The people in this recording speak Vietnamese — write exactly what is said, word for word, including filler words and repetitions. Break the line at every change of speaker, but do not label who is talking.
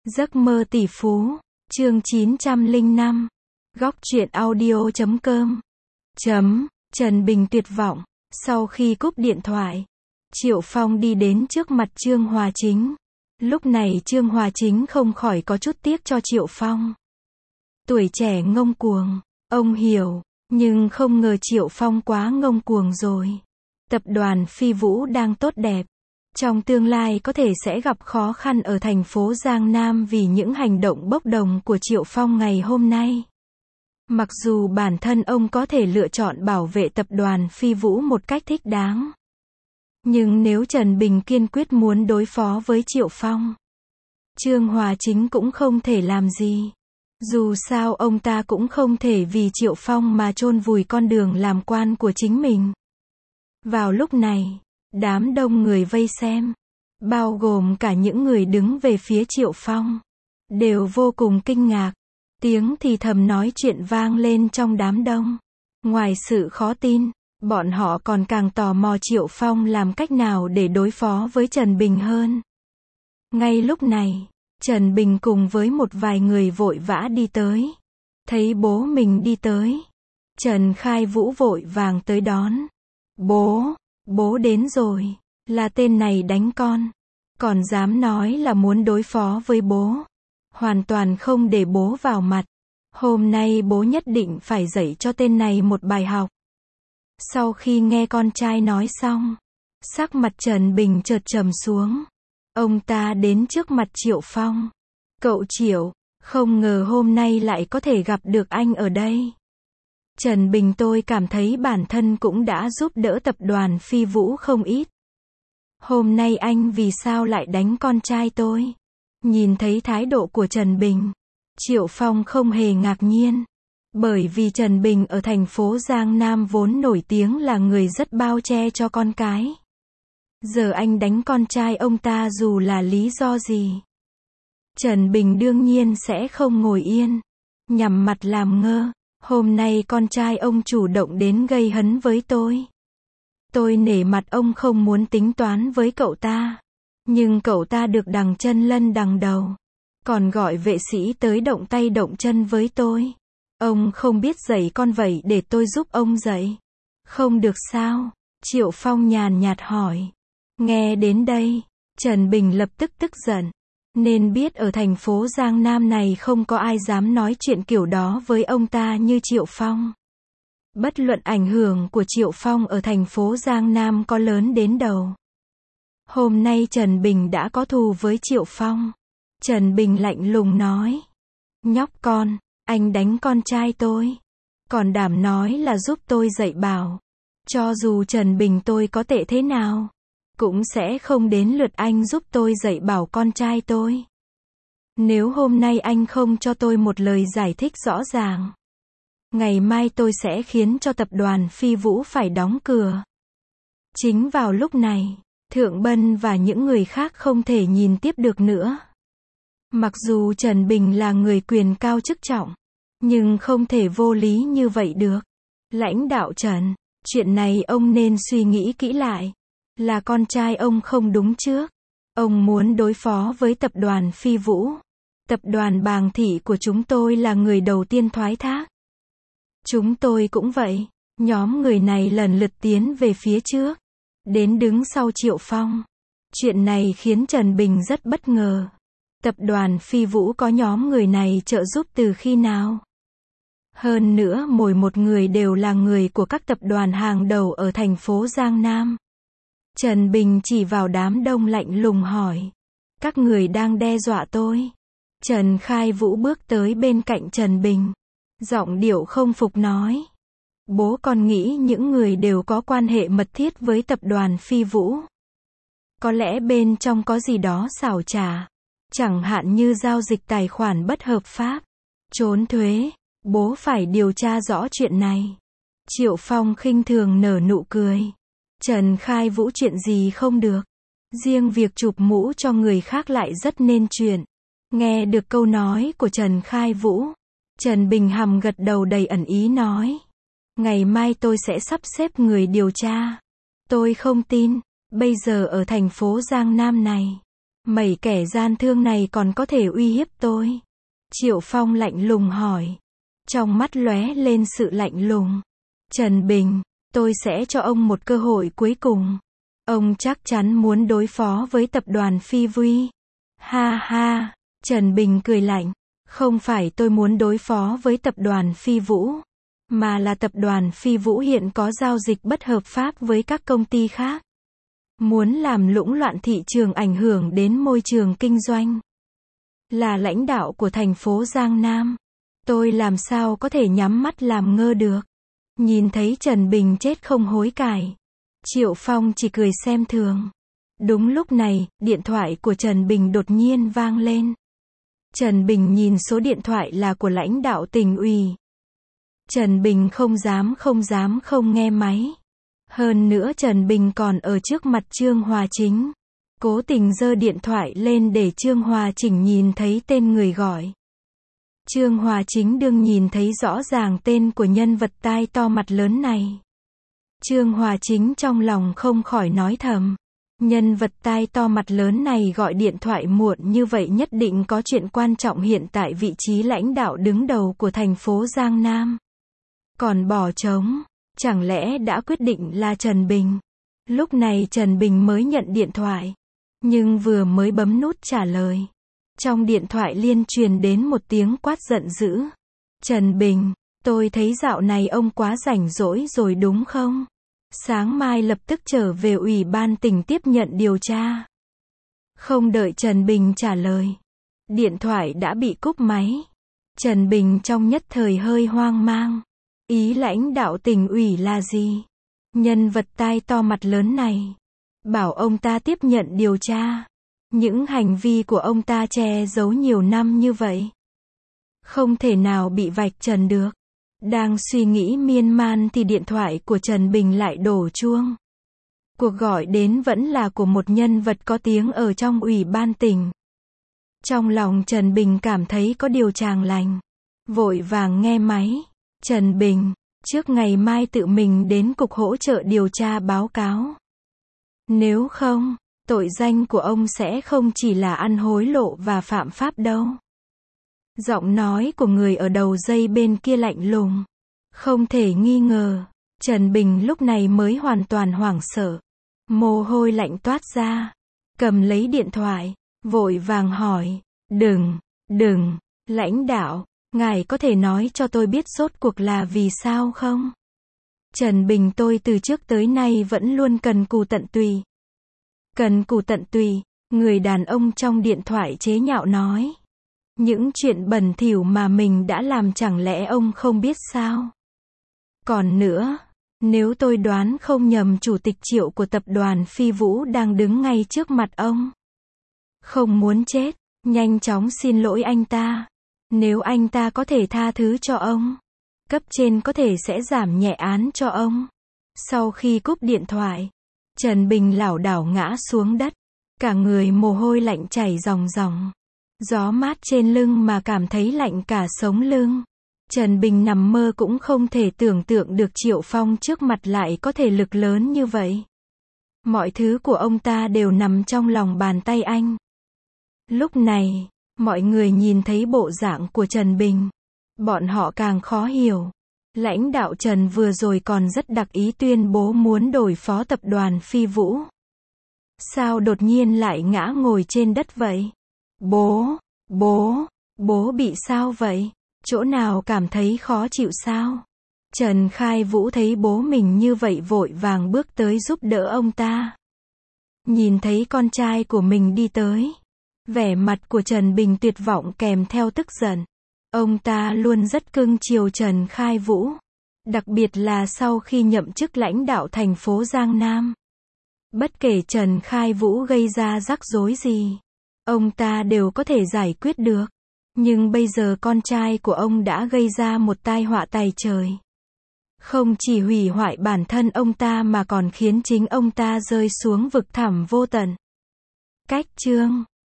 Giấc mơ tỷ phú, chương chín trăm lẻ năm, góc truyện audio chấm com. Chấm, Trần Bình tuyệt vọng. Sau khi cúp điện thoại, Triệu Phong đi đến trước mặt Trương Hòa Chính. Lúc này Trương Hòa Chính không khỏi có chút tiếc cho Triệu Phong. Tuổi trẻ ngông cuồng, ông hiểu, nhưng không ngờ Triệu Phong quá ngông cuồng rồi. Tập đoàn Phi Vũ đang tốt đẹp. Trong tương lai có thể sẽ gặp khó khăn ở thành phố Giang Nam vì những hành động bốc đồng của Triệu Phong ngày hôm nay. Mặc dù bản thân ông có thể lựa chọn bảo vệ tập đoàn Phi Vũ một cách thích đáng. Nhưng nếu Trần Bình kiên quyết muốn đối phó với Triệu Phong, Trương Hòa Chính cũng không thể làm gì. Dù sao ông ta cũng không thể vì Triệu Phong mà chôn vùi con đường làm quan của chính mình. Vào lúc này, đám đông người vây xem, bao gồm cả những người đứng về phía Triệu Phong, đều vô cùng kinh ngạc. Tiếng thì thầm nói chuyện vang lên trong đám đông. Ngoài sự khó tin, bọn họ còn càng tò mò Triệu Phong làm cách nào để đối phó với Trần Bình hơn. Ngay lúc này, Trần Bình cùng với một vài người vội vã đi tới. Thấy bố mình đi tới, Trần Khai Vũ vội vàng tới đón. Bố, bố đến rồi, là tên này đánh con. Còn dám nói là muốn đối phó với bố. Hoàn toàn không để bố vào mặt. Hôm nay bố nhất định phải dạy cho tên này một bài học. Sau khi nghe con trai nói xong, sắc mặt Trần Bình chợt trầm xuống. Ông ta đến trước mặt Triệu Phong. Cậu Triệu, không ngờ hôm nay lại có thể gặp được anh ở đây. Trần Bình, tôi cảm thấy bản thân cũng đã giúp đỡ tập đoàn Phi Vũ không ít. Hôm nay anh vì sao lại đánh con trai tôi? Nhìn thấy thái độ của Trần Bình, Triệu Phong không hề ngạc nhiên. Bởi vì Trần Bình ở thành phố Giang Nam vốn nổi tiếng là người rất bao che cho con cái. Giờ anh đánh con trai ông ta dù là lý do gì, Trần Bình đương nhiên sẽ không ngồi yên, nhằm mặt làm ngơ. Hôm nay con trai ông chủ động đến gây hấn với tôi. Tôi nể mặt ông không muốn tính toán với cậu ta. Nhưng cậu ta được đằng chân lân đằng đầu. Còn gọi vệ sĩ tới động tay động chân với tôi. Ông không biết dạy con vậy để tôi giúp ông dạy. Không được sao? Triệu Phong nhàn nhạt hỏi. Nghe đến đây, Trần Bình lập tức tức giận. Nên biết ở thành phố Giang Nam này không có ai dám nói chuyện kiểu đó với ông ta như Triệu Phong. Bất luận ảnh hưởng của Triệu Phong ở thành phố Giang Nam có lớn đến đâu. Hôm nay Trần Bình đã có thù với Triệu Phong. Trần Bình lạnh lùng nói. Nhóc con, anh đánh con trai tôi. Còn đảm nói là giúp tôi dạy bảo. Cho dù Trần Bình tôi có tệ thế nào, cũng sẽ không đến lượt anh giúp tôi dạy bảo con trai tôi. Nếu hôm nay anh không cho tôi một lời giải thích rõ ràng, ngày mai tôi sẽ khiến cho tập đoàn Phi Vũ phải đóng cửa. Chính vào lúc này, Thượng Bân và những người khác không thể nhìn tiếp được nữa. Mặc dù Trần Bình là người quyền cao chức trọng, nhưng không thể vô lý như vậy được. Lãnh đạo Trần, chuyện này ông nên suy nghĩ kỹ lại. Là con trai ông không đúng trước. Ông muốn đối phó với tập đoàn Phi Vũ. Tập đoàn Bàng Thị của chúng tôi là người đầu tiên thoái thác. Chúng tôi cũng vậy. Nhóm người này lần lượt tiến về phía trước, đến đứng sau Triệu Phong. Chuyện này khiến Trần Bình rất bất ngờ. Tập đoàn Phi Vũ có nhóm người này trợ giúp từ khi nào? Hơn nữa mỗi một người đều là người của các tập đoàn hàng đầu ở thành phố Giang Nam. Trần Bình chỉ vào đám đông lạnh lùng hỏi. Các người đang đe dọa tôi. Trần Khai Vũ bước tới bên cạnh Trần Bình. Giọng điệu không phục nói. Bố con nghĩ những người đều có quan hệ mật thiết với tập đoàn Phi Vũ. Có lẽ bên trong có gì đó xảo trá. Chẳng hạn như giao dịch tài khoản bất hợp pháp, trốn thuế. Bố phải điều tra rõ chuyện này. Triệu Phong khinh thường nở nụ cười. Trần Khai Vũ chuyện gì không được. Riêng việc chụp mũ cho người khác lại rất nên chuyện. Nghe được câu nói của Trần Khai Vũ, Trần Bình hầm gật đầu đầy ẩn ý nói. Ngày mai tôi sẽ sắp xếp người điều tra. Tôi không tin, bây giờ ở thành phố Giang Nam này, Mấy kẻ gian thương này còn có thể uy hiếp tôi? Triệu Phong lạnh lùng hỏi. Trong mắt lóe lên sự lạnh lùng. Trần Bình, tôi sẽ cho ông một cơ hội cuối cùng. Ông chắc chắn muốn đối phó với tập đoàn Phi Vuy. Ha ha, Trần Bình cười lạnh. Không phải tôi muốn đối phó với tập đoàn Phi Vũ, mà là tập đoàn Phi Vũ hiện có giao dịch bất hợp pháp với các công ty khác. Muốn làm lũng loạn thị trường ảnh hưởng đến môi trường kinh doanh. Là lãnh đạo của thành phố Giang Nam. Tôi làm sao có thể nhắm mắt làm ngơ được. Nhìn thấy Trần Bình chết không hối cải. Triệu Phong chỉ cười xem thường. Đúng lúc này, điện thoại của Trần Bình đột nhiên vang lên. Trần Bình nhìn số điện thoại là của lãnh đạo tỉnh ủy. Trần Bình không dám không dám không nghe máy. Hơn nữa Trần Bình còn ở trước mặt Trương Hòa Chính. Cố tình giơ điện thoại lên để Trương Hòa Chính nhìn thấy tên người gọi. Trương Hòa Chính đương nhìn thấy rõ ràng tên của nhân vật tai to mặt lớn này. Trương Hòa Chính trong lòng không khỏi nói thầm. Nhân vật tai to mặt lớn này gọi điện thoại muộn như vậy nhất định có chuyện quan trọng hiện tại vị trí lãnh đạo đứng đầu của thành phố Giang Nam. Còn bỏ trống, chẳng lẽ đã quyết định là Trần Bình? Lúc này Trần Bình mới nhận điện thoại. Nhưng vừa mới bấm nút trả lời. Trong điện thoại liên truyền đến một tiếng quát giận dữ. Trần Bình, tôi thấy dạo này ông quá rảnh rỗi rồi đúng không? Sáng mai lập tức trở về ủy ban tỉnh tiếp nhận điều tra. Không đợi Trần Bình trả lời. Điện thoại đã bị cúp máy. Trần Bình trong nhất thời hơi hoang mang. Ý lãnh đạo tỉnh ủy là gì? Nhân vật tai to mặt lớn này. Bảo ông ta tiếp nhận điều tra. Những hành vi của ông ta che giấu nhiều năm như vậy. Không thể nào bị vạch trần được. Đang suy nghĩ miên man thì điện thoại của Trần Bình lại đổ chuông. Cuộc gọi đến vẫn là của một nhân vật có tiếng ở trong ủy ban tỉnh. Trong lòng Trần Bình cảm thấy có điều chàng lành. Vội vàng nghe máy. Trần Bình, trước ngày mai tự mình đến cục hỗ trợ điều tra báo cáo. Nếu không, tội danh của ông sẽ không chỉ là ăn hối lộ và phạm pháp đâu. Giọng nói của người ở đầu dây bên kia lạnh lùng. Không thể nghi ngờ, Trần Bình lúc này mới hoàn toàn hoảng sợ. Mồ hôi lạnh toát ra. Cầm lấy điện thoại, vội vàng hỏi. Đừng, đừng, lãnh đạo, ngài có thể nói cho tôi biết rốt cuộc là vì sao không? Trần Bình tôi từ trước tới nay vẫn luôn cần cù tận tụy. Cần cù tận tụy, người đàn ông trong điện thoại chế nhạo nói. Những chuyện bẩn thỉu mà mình đã làm chẳng lẽ ông không biết sao? Còn nữa, nếu tôi đoán không nhầm chủ tịch Triệu của tập đoàn Phi Vũ đang đứng ngay trước mặt ông. Không muốn chết, nhanh chóng xin lỗi anh ta. Nếu anh ta có thể tha thứ cho ông, cấp trên có thể sẽ giảm nhẹ án cho ông. Sau khi cúp điện thoại, Trần Bình lảo đảo ngã xuống đất. Cả người mồ hôi lạnh chảy ròng ròng. Gió mát trên lưng mà cảm thấy lạnh cả sống lưng. Trần Bình nằm mơ cũng không thể tưởng tượng được Triệu Phong trước mặt lại có thể lực lớn như vậy. Mọi thứ của ông ta đều nằm trong lòng bàn tay anh. Lúc này, mọi người nhìn thấy bộ dạng của Trần Bình. Bọn họ càng khó hiểu. Lãnh đạo Trần vừa rồi còn rất đặc ý tuyên bố muốn đổi phó tập đoàn Phi Vũ. Sao đột nhiên lại ngã ngồi trên đất vậy? Bố, bố, bố bị sao vậy? Chỗ nào cảm thấy khó chịu sao? Trần Khai Vũ thấy bố mình như vậy vội vàng bước tới giúp đỡ ông ta. Nhìn thấy con trai của mình đi tới. Vẻ mặt của Trần Bình tuyệt vọng kèm theo tức giận. Ông ta luôn rất cưng chiều Trần Khai Vũ. Đặc biệt là sau khi nhậm chức lãnh đạo thành phố Giang Nam. Bất kể Trần Khai Vũ gây ra rắc rối gì, ông ta đều có thể giải quyết được. Nhưng bây giờ con trai của ông đã gây ra một tai họa tày trời. Không chỉ hủy hoại bản thân ông ta mà còn khiến chính ông ta rơi xuống vực thẳm vô tận. Cách chương